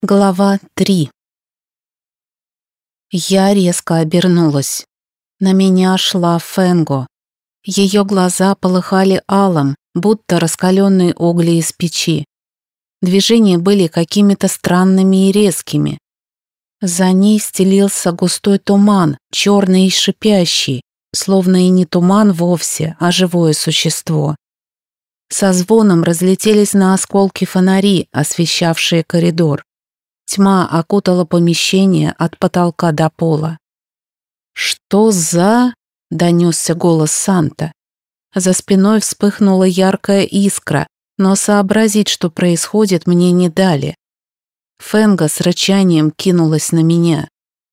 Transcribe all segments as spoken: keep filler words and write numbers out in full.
Глава три. Я резко обернулась. На меня шла Фэнго. Ее глаза полыхали алым, будто раскаленные угли из печи. Движения были какими-то странными и резкими. За ней стелился густой туман, черный и шипящий, словно и не туман вовсе, а живое существо. Со звоном разлетелись на осколки фонари, освещавшие коридор. Тьма окутала помещение от потолка до пола. «Что за...» — донесся голос Санта. За спиной вспыхнула яркая искра, но сообразить, что происходит, мне не дали. Фэнго с рычанием кинулась на меня.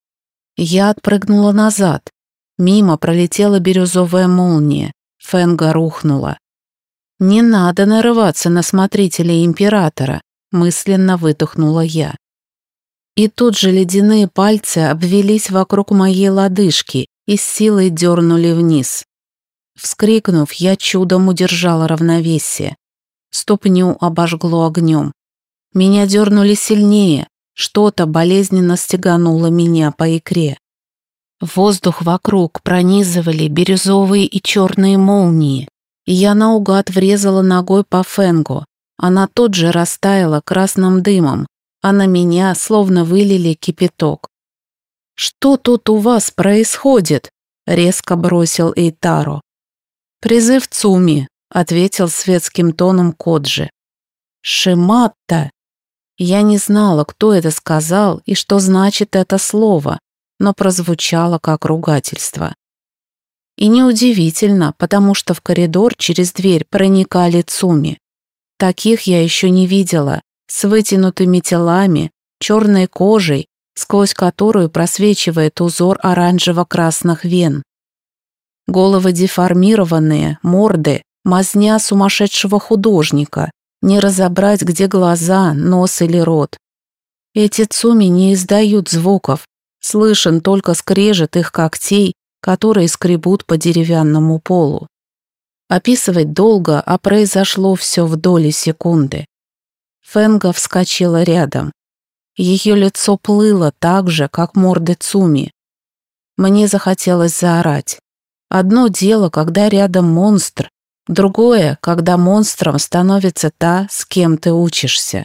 Я отпрыгнула назад. Мимо пролетела бирюзовая молния. Фэнго рухнула. «Не надо нарываться на смотрителей императора», — мысленно выдохнула я. И тут же ледяные пальцы обвелись вокруг моей лодыжки и с силой дернули вниз. Вскрикнув, я чудом удержала равновесие. Ступню обожгло огнем. Меня дернули сильнее, что-то болезненно стегануло меня по икре. Воздух вокруг пронизывали бирюзовые и черные молнии, и я наугад врезала ногой по Фэнго. Она тут же растаяла красным дымом, а на меня словно вылили кипяток. «Что тут у вас происходит?» — резко бросил Эйтаро. «Призыв Цуми», — ответил светским тоном Коджи. «Шиматта!» Я не знала, кто это сказал и что значит это слово, но прозвучало как ругательство. И неудивительно, потому что в коридор через дверь проникали Цуми. Таких я еще не видела, с вытянутыми телами, черной кожей, сквозь которую просвечивает узор оранжево-красных вен. Головы деформированные, морды, мазня сумасшедшего художника, не разобрать, где глаза, нос или рот. Эти Цуми не издают звуков, слышен только скрежет их когтей, которые скребут по деревянному полу. Описывать долго, а произошло все в доли секунды. Фэнго вскочила рядом. Ее лицо плыло так же, как морды Цуми. Мне захотелось заорать. Одно дело, когда рядом монстр, другое, когда монстром становится та, с кем ты учишься.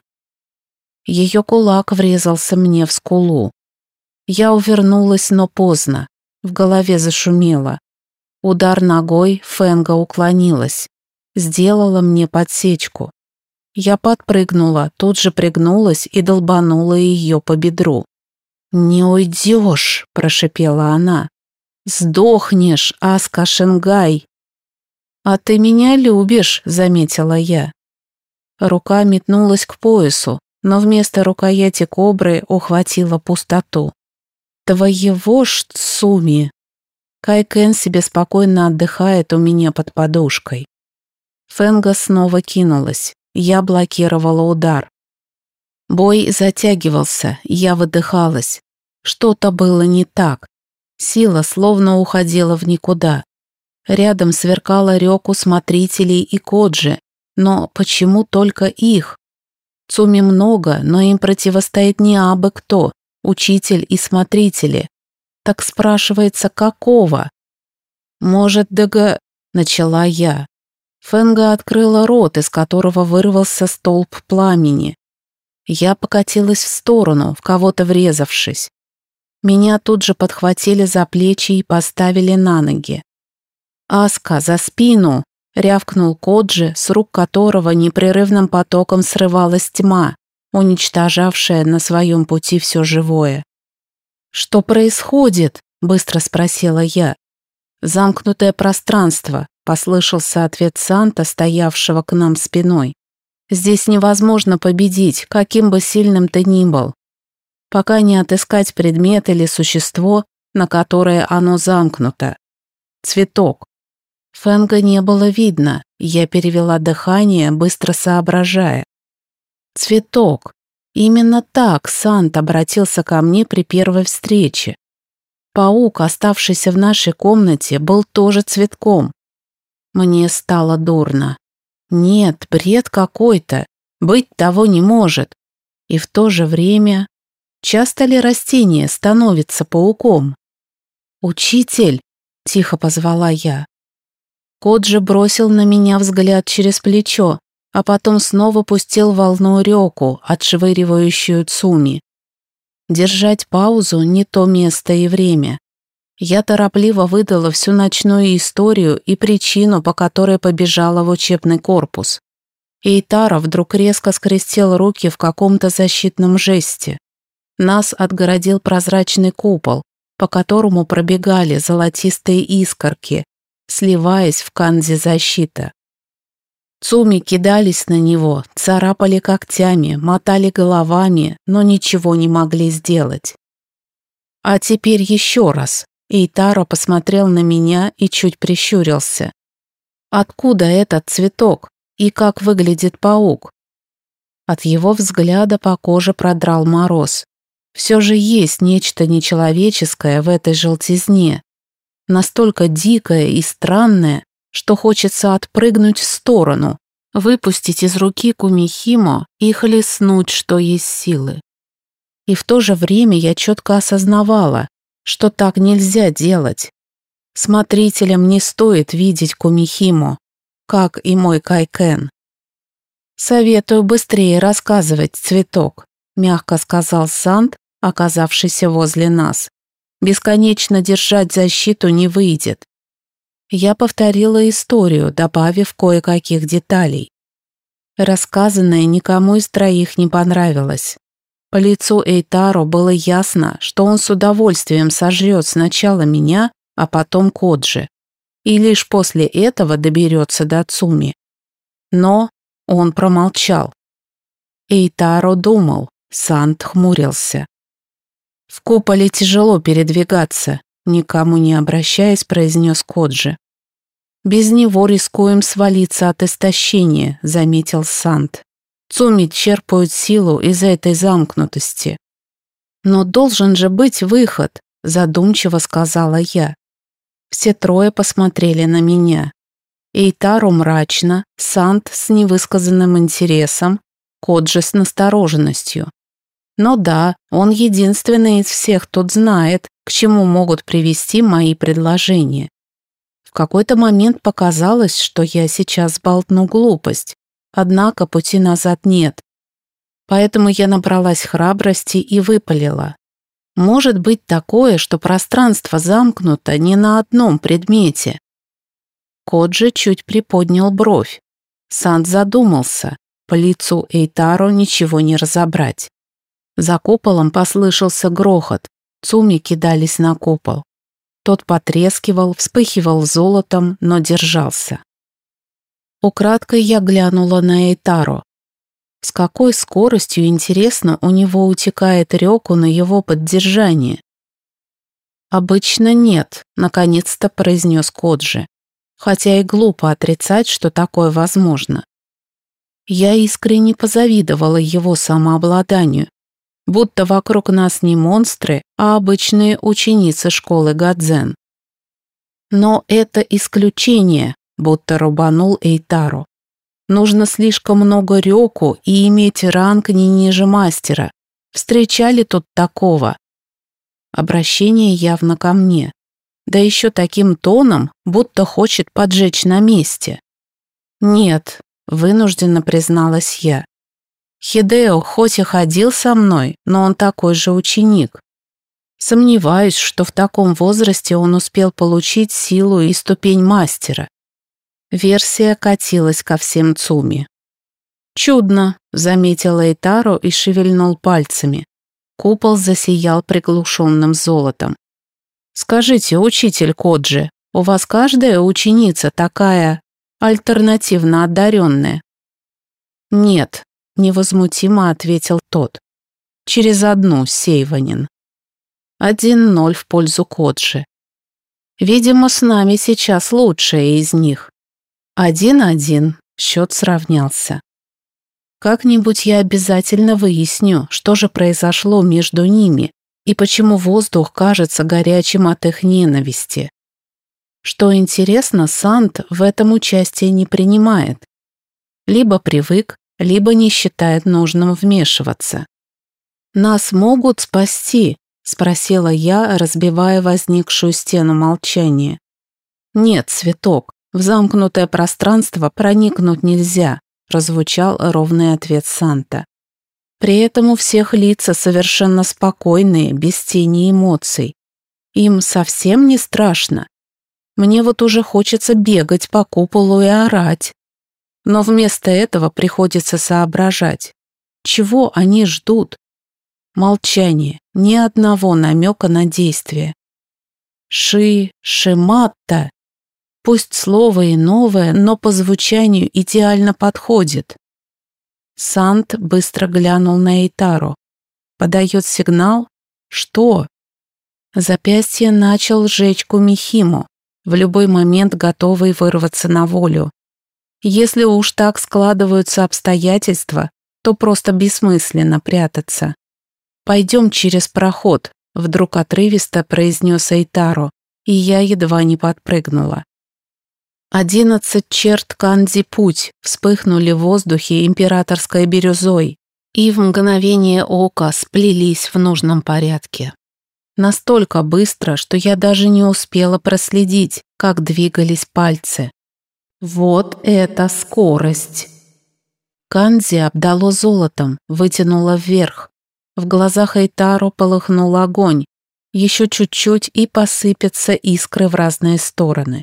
Ее кулак врезался мне в скулу. Я увернулась, но поздно. В голове зашумело. Удар ногой, Фэнго уклонилась. Сделала мне подсечку. Я подпрыгнула, тут же пригнулась и долбанула ее по бедру. «Не уйдешь», — прошипела она. «Сдохнешь, Аска Шенгай». «А ты меня любишь», — заметила я. Рука метнулась к поясу, но вместо рукояти кобры ухватила пустоту. «Твоего ж Цуми!» Кайкен себе спокойно отдыхает у меня под подушкой. Фэнго снова кинулась. Я блокировала удар. Бой затягивался, я выдыхалась. Что-то было не так. Сила словно уходила в никуда. Рядом сверкала рёку смотрителей и Коджи, но почему только их? Цуми много, но им противостоит не абы кто, учитель и смотрители. Так спрашивается, какого? Может, дага... Начала я. Фэнго открыла рот, из которого вырвался столб пламени. Я покатилась в сторону, в кого-то врезавшись. Меня тут же подхватили за плечи и поставили на ноги. «Аска, за спину!» — рявкнул Коджи, с рук которого непрерывным потоком срывалась тьма, уничтожавшая на своем пути все живое. «Что происходит?» — быстро спросила я. «Замкнутое пространство», — послышался ответ Санта, стоявшего к нам спиной. «Здесь невозможно победить, каким бы сильным ты ни был, пока не отыскать предмет или существо, на которое оно замкнуто. Цветок». Фэнго не было видно, я перевела дыхание, быстро соображая. «Цветок». Именно так Сант обратился ко мне при первой встрече. Паук, оставшийся в нашей комнате, был тоже цветком. Мне стало дурно. Нет, бред какой-то. Быть того не может. И в то же время, часто ли растение становится пауком? «Учитель!» – тихо позвала я. Коджи бросил на меня взгляд через плечо, а потом снова пустил волну рёку, отшвыривающую Цуми. Держать паузу – не то место и время. Я торопливо выдала всю ночную историю и причину, по которой побежала в учебный корпус. Эйтаро вдруг резко скрестил руки в каком-то защитном жесте. Нас отгородил прозрачный купол, по которому пробегали золотистые искорки, сливаясь в канзе защита. Цуми кидались на него, царапали когтями, мотали головами, но ничего не могли сделать. А теперь еще раз. Эйтаро посмотрел на меня и чуть прищурился. Откуда этот цветок? И как выглядит паук? От его взгляда по коже продрал мороз. Все же есть нечто нечеловеческое в этой желтизне. Настолько дикое и странное, что хочется отпрыгнуть в сторону, выпустить из руки Кумихимо и хлестнуть, что есть силы. И в то же время я четко осознавала, что так нельзя делать. Смотрителям не стоит видеть Кумихимо, как и мой Кайкен. «Советую быстрее рассказывать, цветок», — мягко сказал Санд, оказавшийся возле нас. «Бесконечно держать защиту не выйдет». Я повторила историю, добавив кое-каких деталей. Рассказанное никому из троих не понравилось. По лицу Эйтаро было ясно, что он с удовольствием сожрет сначала меня, а потом Коджи, и лишь после этого доберется до Цуми. Но он промолчал. Эйтаро думал, Санд хмурился. «В куполе тяжело передвигаться», никому не обращаясь, произнес Коджи. «Без него рискуем свалиться от истощения», заметил Санд. «Цуми черпают силу из этой замкнутости». «Но должен же быть выход», задумчиво сказала я. Все трое посмотрели на меня. Эйтаро мрачно, Санд с невысказанным интересом, Коджи с настороженностью. Но да, он единственный из всех тут знает, к чему могут привести мои предложения. В какой-то момент показалось, что я сейчас болтну глупость, однако пути назад нет. Поэтому я набралась храбрости и выпалила. Может быть такое, что пространство замкнуто не на одном предмете. Коджи чуть приподнял бровь. Санд задумался. По лицу Эйтаро ничего не разобрать. За куполом послышался грохот. Цуми кидались на купол. Тот потрескивал, вспыхивал золотом, но держался. Украдкой я глянула на Эйтаро. С какой скоростью, интересно, у него утекает рёку на его поддержание? «Обычно нет», — наконец-то произнес Коджи. Хотя и глупо отрицать, что такое возможно. Я искренне позавидовала его самообладанию, будто вокруг нас не монстры, а обычные ученицы школы Гадзен. Но это исключение, будто рубанул Эйтаро. Нужно слишком много рёку и иметь ранг не ниже мастера. Встречали тут такого? Обращение явно ко мне. Да еще таким тоном, будто хочет поджечь на месте. «Нет», — вынужденно призналась я. «Хидео хоть и ходил со мной, но он такой же ученик. Сомневаюсь, что в таком возрасте он успел получить силу и ступень мастера». Версия катилась ко всем Цуми. «Чудно», — заметил Эйтаро и шевельнул пальцами. Купол засиял приглушенным золотом. «Скажите, учитель Коджи, у вас каждая ученица такая альтернативно одаренная?» «Нет», — невозмутимо ответил тот. «Через одну, Сейванин». Один ноль в пользу Коджи. «Видимо, с нами сейчас лучшая из них». Один-один, счет сравнялся. Как-нибудь я обязательно выясню, что же произошло между ними и почему воздух кажется горячим от их ненависти. Что интересно, Санд в этом участие не принимает. Либо привык, либо не считает нужным вмешиваться. «Нас могут спасти?» — спросила я, разбивая возникшую стену молчания. «Нет, цветок, в замкнутое пространство проникнуть нельзя», — прозвучал ровный ответ Санта. При этом у всех лица совершенно спокойные, без тени эмоций. Им совсем не страшно. Мне вот уже хочется бегать по куполу и орать. Но вместо этого приходится соображать. Чего они ждут? Молчание, ни одного намека на действие. Ши, шиматта. Пусть слово и новое, но по звучанию идеально подходит. Сант быстро глянул на Эйтаро. Подает сигнал? Что? Запястье начал жечь Кумихимо, в любой момент готовый вырваться на волю. Если уж так складываются обстоятельства, то просто бессмысленно прятаться. «Пойдем через проход», — вдруг отрывисто произнес Эйтаро, и я едва не подпрыгнула. Одиннадцать черт Канзи-путь вспыхнули в воздухе императорской бирюзой и в мгновение ока сплелись в нужном порядке. Настолько быстро, что я даже не успела проследить, как двигались пальцы. Вот это скорость! Канзи обдало золотом, вытянуло вверх. В глазах Эйтаро полыхнул огонь. Еще чуть-чуть и посыпятся искры в разные стороны.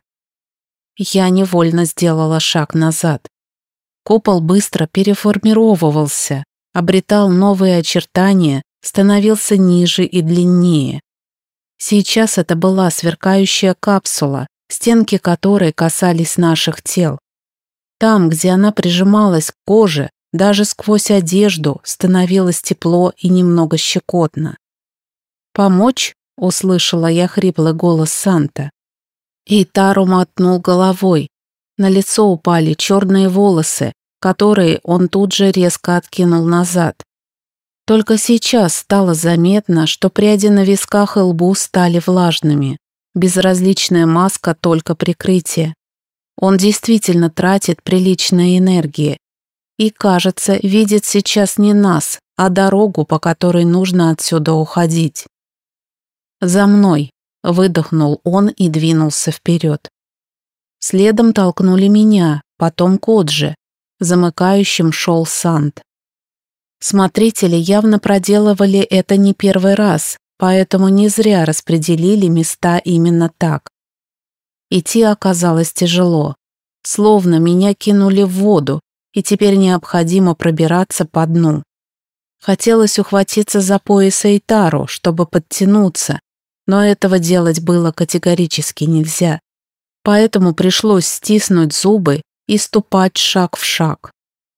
Я невольно сделала шаг назад. Купол быстро переформировывался, обретал новые очертания, становился ниже и длиннее. Сейчас это была сверкающая капсула, стенки которой касались наших тел. Там, где она прижималась к коже, даже сквозь одежду становилось тепло и немного щекотно. «Помочь?» — услышала я хриплый голос Санта. Эйтаро мотнул головой. На лицо упали черные волосы, которые он тут же резко откинул назад. Только сейчас стало заметно, что пряди на висках и лбу стали влажными. Безразличная маска только прикрытие. Он действительно тратит приличной энергии. И, кажется, видит сейчас не нас, а дорогу, по которой нужно отсюда уходить. «За мной!» — выдохнул он и двинулся вперед. Следом толкнули меня, потом Коджи. Замыкающим шел Сант. Смотрители явно проделывали это не первый раз, поэтому не зря распределили места именно так. Идти оказалось тяжело. Словно меня кинули в воду, и теперь необходимо пробираться по дну. Хотелось ухватиться за пояс Эйтаро, чтобы подтянуться, но этого делать было категорически нельзя. Поэтому пришлось стиснуть зубы и ступать шаг в шаг.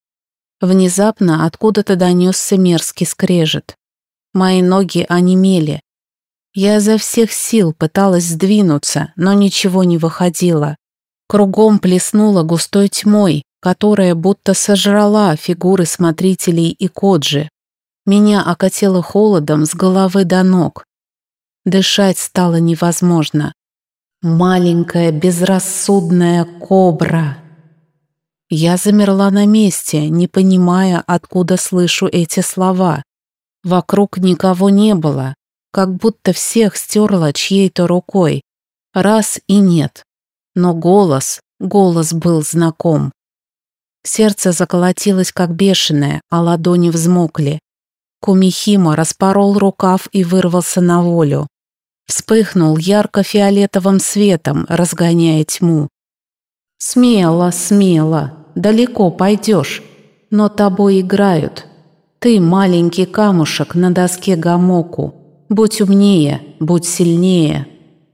Внезапно откуда-то донесся мерзкий скрежет. Мои ноги онемели. Я изо всех сил пыталась сдвинуться, но ничего не выходило. Кругом плеснуло густой тьмой, которая будто сожрала фигуры смотрителей и Коджи. Меня окатило холодом с головы до ног. Дышать стало невозможно. Маленькая безрассудная кобра. Я замерла на месте, не понимая, откуда слышу эти слова. Вокруг никого не было, как будто всех стерла чьей-то рукой. Раз и нет. Но голос, голос был знаком. Сердце заколотилось как бешеное, а ладони взмокли. Кумихимо распорол рукав и вырвался на волю. Вспыхнул ярко-фиолетовым светом, разгоняя тьму. «Смело, смело, далеко пойдешь, но тобой играют. Ты маленький камушек на доске гамоку. Будь умнее, будь сильнее».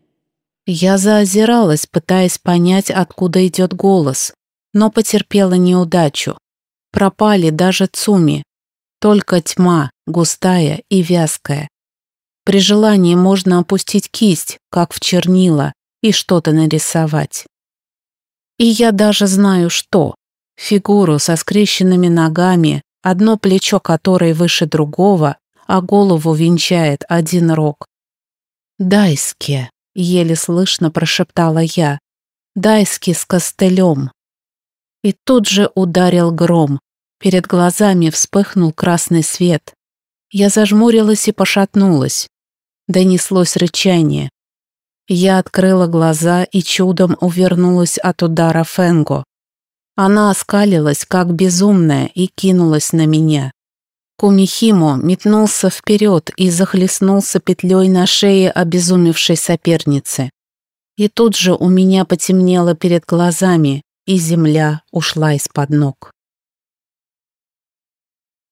Я заозиралась, пытаясь понять, откуда идет голос, но потерпела неудачу. Пропали даже Цуми. Только тьма, густая и вязкая. При желании можно опустить кисть, как в чернила, и что-то нарисовать. И я даже знаю что. Фигуру со скрещенными ногами, одно плечо которой выше другого, а голову венчает один рог. «Дайски», — еле слышно прошептала я, — «дайски с костылем». И тут же ударил гром. Перед глазами вспыхнул красный свет. Я зажмурилась и пошатнулась. Донеслось рычание. Я открыла глаза и чудом увернулась от удара Фэнго. Она оскалилась, как безумная, и кинулась на меня. Кумихимо метнулся вперед и захлестнулся петлей на шее обезумевшей соперницы. И тут же у меня потемнело перед глазами, и земля ушла из-под ног.